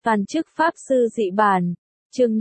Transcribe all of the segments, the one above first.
Toàn chức Pháp Sư Dị Bản, chương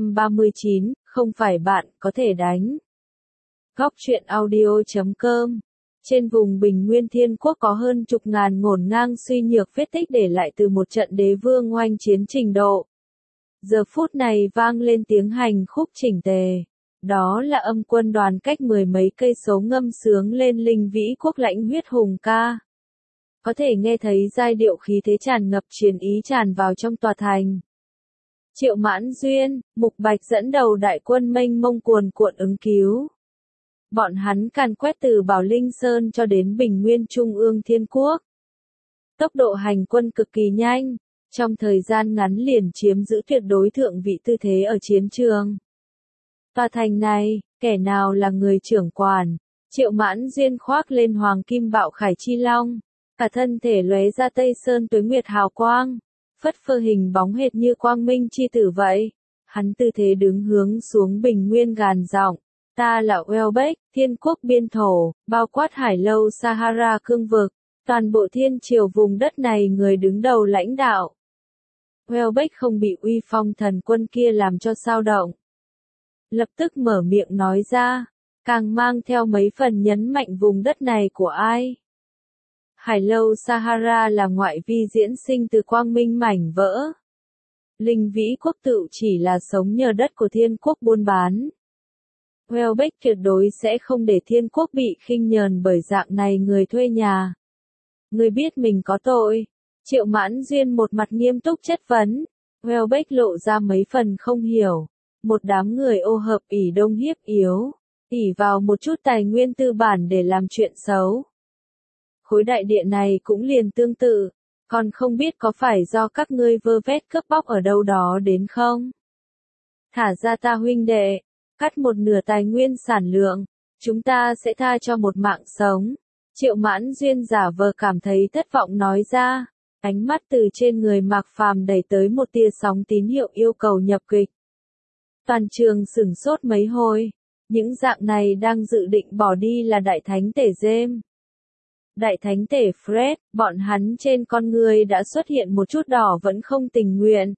539, không phải bạn có thể đánh. Góc truyện audio.com. Trên vùng Bình Nguyên Thiên Quốc có hơn chục ngàn ngổn ngang suy nhược vết tích để lại từ một trận đế vương oanh chiến trình độ. Giờ phút này vang lên tiếng hành khúc chỉnh tề. Đó là âm quân đoàn cách mười mấy cây số ngâm sướng lên Linh Vĩ Quốc lãnh huyết hùng ca. Có thể nghe thấy giai điệu khí thế tràn ngập chiến ý tràn vào trong tòa thành. Triệu Mãn Duyên, Mục Bạch dẫn đầu đại quân mênh mông cuồn cuộn ứng cứu. Bọn hắn càn quét từ Bảo Linh Sơn cho đến Bình Nguyên Trung ương Thiên Quốc. Tốc độ hành quân cực kỳ nhanh, trong thời gian ngắn liền chiếm giữ tuyệt đối thượng vị tư thế ở chiến trường. Tòa thành này, kẻ nào là người trưởng quản? Triệu Mãn Duyên khoác lên hoàng kim bạo khải chi long, cả thân thể lóe ra Tây Sơn tuế nguyệt hào quang, phất phơ hình bóng hệt như quang minh chi tử vậy. Hắn tư thế đứng hướng xuống Bình Nguyên gàn giọng, ta là Welbeck, Thiên Quốc biên thổ, bao quát Hải Lâu Sahara cương vực, toàn bộ thiên triều vùng đất này người đứng đầu lãnh đạo. Welbeck không bị uy phong thần quân kia làm cho sao động. Lập tức mở miệng nói ra, càng mang theo mấy phần nhấn mạnh vùng đất này của ai. Hải Lâu Sahara là ngoại vi diễn sinh từ quang minh mảnh vỡ. Linh Vĩ Quốc tự chỉ là sống nhờ đất của Thiên Quốc buôn bán. Welbeck tuyệt đối sẽ không để Thiên Quốc bị khinh nhờn bởi dạng này người thuê nhà. Người biết mình có tội. Triệu Mãn Duyên một mặt nghiêm túc chất vấn. Welbeck lộ ra mấy phần không hiểu. Một đám người ô hợp ỷ đông hiếp yếu, ỷ vào một chút tài nguyên tư bản để làm chuyện xấu. Khối đại địa này cũng liền tương tự, còn không biết có phải do các ngươi vơ vét cướp bóc ở đâu đó đến không? Thả ra ta huynh đệ, cắt một nửa tài nguyên sản lượng, chúng ta sẽ tha cho một mạng sống. Triệu Mãn Duyên giả vờ cảm thấy thất vọng nói ra, ánh mắt từ trên người Mạc Phàm đẩy tới một tia sóng tín hiệu yêu cầu nhập kịch. Toàn trường sửng sốt mấy hồi, những dạng này đang dự định bỏ đi là đại thánh tể James. Đại thánh tể Fred, bọn hắn trên con người đã xuất hiện một chút đỏ vẫn không tình nguyện.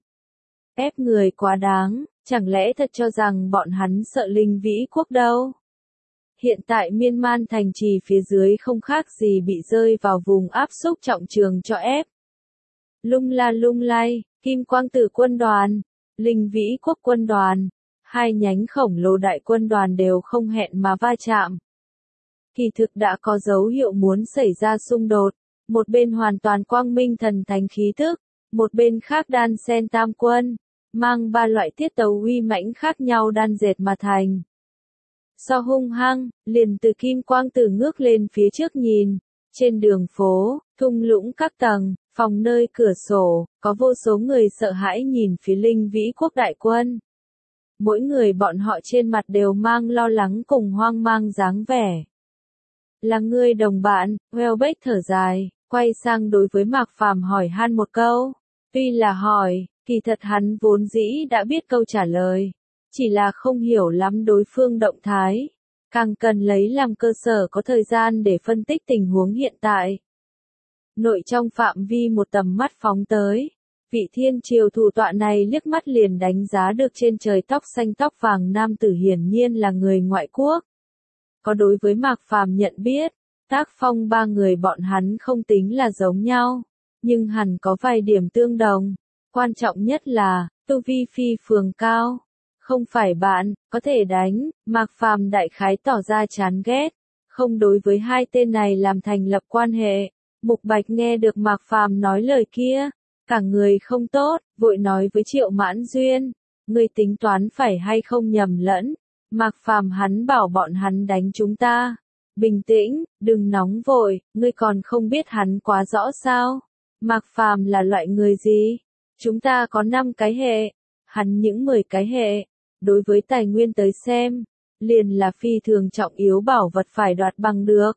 Ép người quá đáng, chẳng lẽ thật cho rằng bọn hắn sợ Linh Vĩ Quốc đâu. Hiện tại miên man thành trì phía dưới không khác gì bị rơi vào vùng áp xúc trọng trường cho ép. Lung la lung lay, Kim Quang Tử quân đoàn, Linh Vĩ Quốc quân đoàn. Hai nhánh khổng lồ đại quân đoàn đều không hẹn mà va chạm. Kỳ thực đã có dấu hiệu muốn xảy ra xung đột, một bên hoàn toàn quang minh thần thánh khí tức, một bên khác đan xen tam quân, mang ba loại tiết tấu uy mãnh khác nhau đan dệt mà thành. So hung hăng, liền từ Kim Quang Tử ngước lên phía trước nhìn, trên đường phố, thung lũng các tầng, phòng nơi cửa sổ, có vô số người sợ hãi nhìn phía Linh Vĩ Quốc đại quân. Mỗi người bọn họ trên mặt đều mang lo lắng cùng hoang mang dáng vẻ. Là ngươi đồng bạn, Welbeck thở dài, quay sang đối với Mạc Phàm hỏi han một câu. Tuy là hỏi, kỳ thật hắn vốn dĩ đã biết câu trả lời. Chỉ là không hiểu lắm đối phương động thái. Càng cần lấy làm cơ sở có thời gian để phân tích tình huống hiện tại. Nội trong phạm vi một tầm mắt phóng tới. Vị thiên triều thủ tọa này liếc mắt liền đánh giá được trên trời tóc xanh tóc vàng nam tử hiển nhiên là người ngoại quốc. Có đối với Mạc Phàm nhận biết, tác phong ba người bọn hắn không tính là giống nhau, nhưng hẳn có vài điểm tương đồng. Quan trọng nhất là, tu vi phi phường cao. Không phải bạn, có thể đánh, Mạc Phàm đại khái tỏ ra chán ghét, không đối với hai tên này làm thành lập quan hệ. Mục Bạch nghe được Mạc Phàm nói lời kia. Cả người không tốt, vội nói với Triệu Mãn Duyên, ngươi tính toán phải hay không nhầm lẫn, Mạc Phàm hắn bảo bọn hắn đánh chúng ta. Bình tĩnh, đừng nóng vội, ngươi còn không biết hắn quá rõ sao. Mạc Phàm là loại người gì? Chúng ta có 5 cái hệ, hắn những 10 cái hệ. Đối với tài nguyên tới xem, liền là phi thường trọng yếu bảo vật phải đoạt bằng được.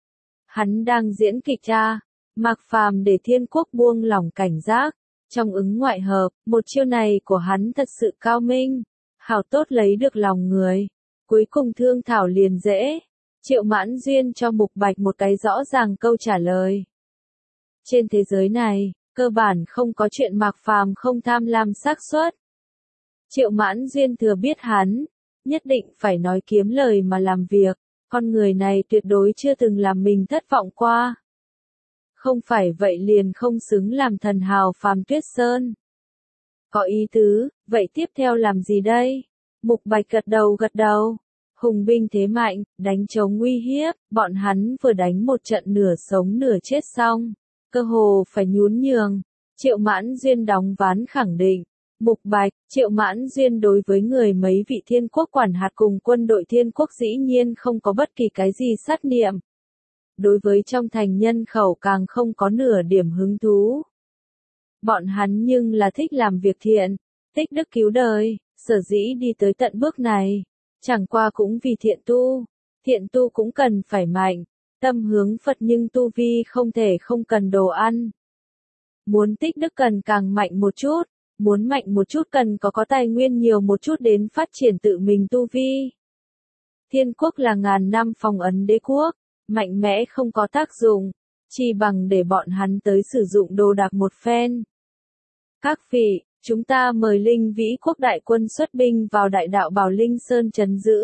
Hắn đang diễn kịch cha. Mạc Phàm để Thiên Quốc buông lỏng cảnh giác, trong ứng ngoại hợp, một chiêu này của hắn thật sự cao minh, hảo tốt lấy được lòng người, cuối cùng thương thảo liền dễ. Triệu Mãn Duyên cho Mục Bạch một cái rõ ràng câu trả lời. Trên thế giới này, cơ bản không có chuyện Mạc Phàm không tham lam xác suất. Triệu Mãn Duyên thừa biết hắn, nhất định phải nói kiếm lời mà làm việc, con người này tuyệt đối chưa từng làm mình thất vọng qua. Không phải vậy liền không xứng làm thần hào phàm Tuyết Sơn. Có ý tứ, vậy tiếp theo làm gì đây? Mục Bạch gật đầu. Hùng binh thế mạnh, đánh chống uy hiếp, bọn hắn vừa đánh một trận nửa sống nửa chết xong, cơ hồ phải nhún nhường. Triệu Mãn Duyên đóng ván khẳng định. Mục Bạch, Triệu Mãn Duyên đối với người mấy vị thiên quốc quản hạt cùng quân đội thiên quốc dĩ nhiên không có bất kỳ cái gì sát niệm. Đối với trong thành nhân khẩu càng không có nửa điểm hứng thú. Bọn hắn nhưng là thích làm việc thiện, tích đức cứu đời, sở dĩ đi tới tận bước này. Chẳng qua cũng vì thiện tu cũng cần phải mạnh, tâm hướng Phật nhưng tu vi không thể không cần đồ ăn. Muốn tích đức cần càng mạnh một chút, muốn mạnh một chút cần có tài nguyên nhiều một chút đến phát triển tự mình tu vi. Thiên quốc là ngàn năm phong ấn đế quốc, mạnh mẽ không có tác dụng, chi bằng để bọn hắn tới sử dụng đồ đạc một phen. Các vị, chúng ta mời Linh Vĩ quốc đại quân xuất binh vào đại đạo Bảo Linh Sơn trấn giữ.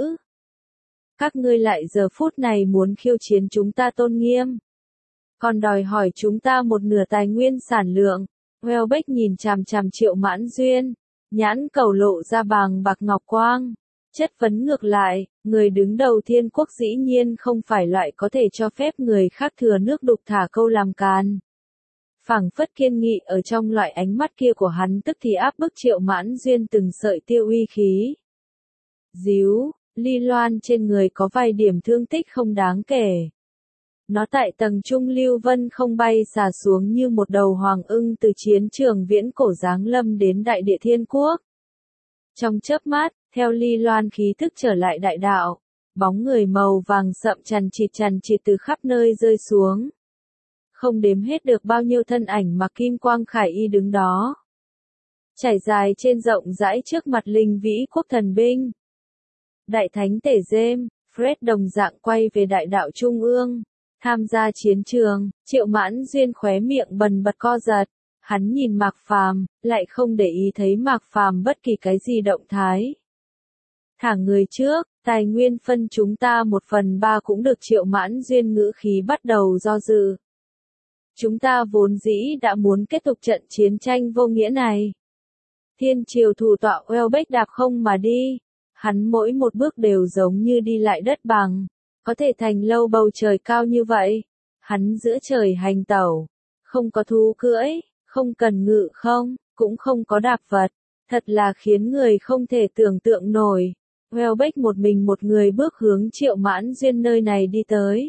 Các ngươi lại giờ phút này muốn khiêu chiến chúng ta tôn nghiêm. Còn đòi hỏi chúng ta một nửa tài nguyên sản lượng. Welbeck nhìn chằm chằm Triệu Mãn Duyên, nhãn cầu lộ ra bàng bạc ngọc quang. Chất vấn ngược lại, người đứng đầu thiên quốc dĩ nhiên không phải loại có thể cho phép người khác thừa nước đục thả câu làm càn. Phảng phất kiên nghị ở trong loại ánh mắt kia của hắn tức thì áp bức Triệu Mãn Duyên từng sợi tiêu uy khí. Díu, Ly Loan trên người có vài điểm thương tích không đáng kể. Nó tại tầng trung lưu vân không bay xà xuống như một đầu hoàng ưng từ chiến trường viễn cổ giáng lâm đến đại địa thiên quốc. Trong chớp mắt, theo Ly Loan khí thức trở lại đại đạo, bóng người màu vàng sậm chằn chịt từ khắp nơi rơi xuống. Không đếm hết được bao nhiêu thân ảnh mặc kim quang khải y đứng đó. Trải dài trên rộng rãi trước mặt Linh Vĩ quốc thần binh. Đại thánh Tể Dêm, Fred đồng dạng quay về đại đạo trung ương. Tham gia chiến trường, Triệu Mãn Duyên khóe miệng bần bật co giật. Hắn nhìn Mạc Phàm, lại không để ý thấy Mạc Phàm bất kỳ cái gì động thái. Thả người trước, tài nguyên phân chúng ta 1/3 cũng được. Triệu Mãn Duyên ngữ khí bắt đầu do dự. Chúng ta vốn dĩ đã muốn kết thúc trận chiến tranh vô nghĩa này. Thiên triều thủ tọa Welbeck đạp không mà đi. Hắn mỗi một bước đều giống như đi lại đất bằng. Có thể thành lâu bầu trời cao như vậy. Hắn giữa trời hành tẩu. Không có thú cưỡi, không cần ngự không, cũng không có đạp vật. Thật là khiến người không thể tưởng tượng nổi. Welbeck một mình một người bước hướng Triệu Mãn Duyên nơi này đi tới.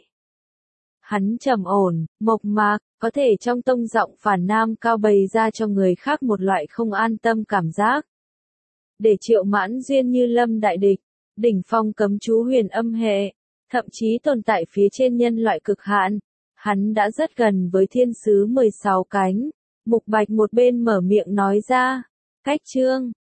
Hắn trầm ổn, mộc mạc, có thể trong tông giọng phản nam cao bày ra cho người khác một loại không an tâm cảm giác. Để Triệu Mãn Duyên như lâm đại địch, đỉnh phong cấm chú huyền âm hệ, thậm chí tồn tại phía trên nhân loại cực hạn. Hắn đã rất gần với thiên sứ 16 cánh. Mục Bạch một bên mở miệng nói ra, cách chương.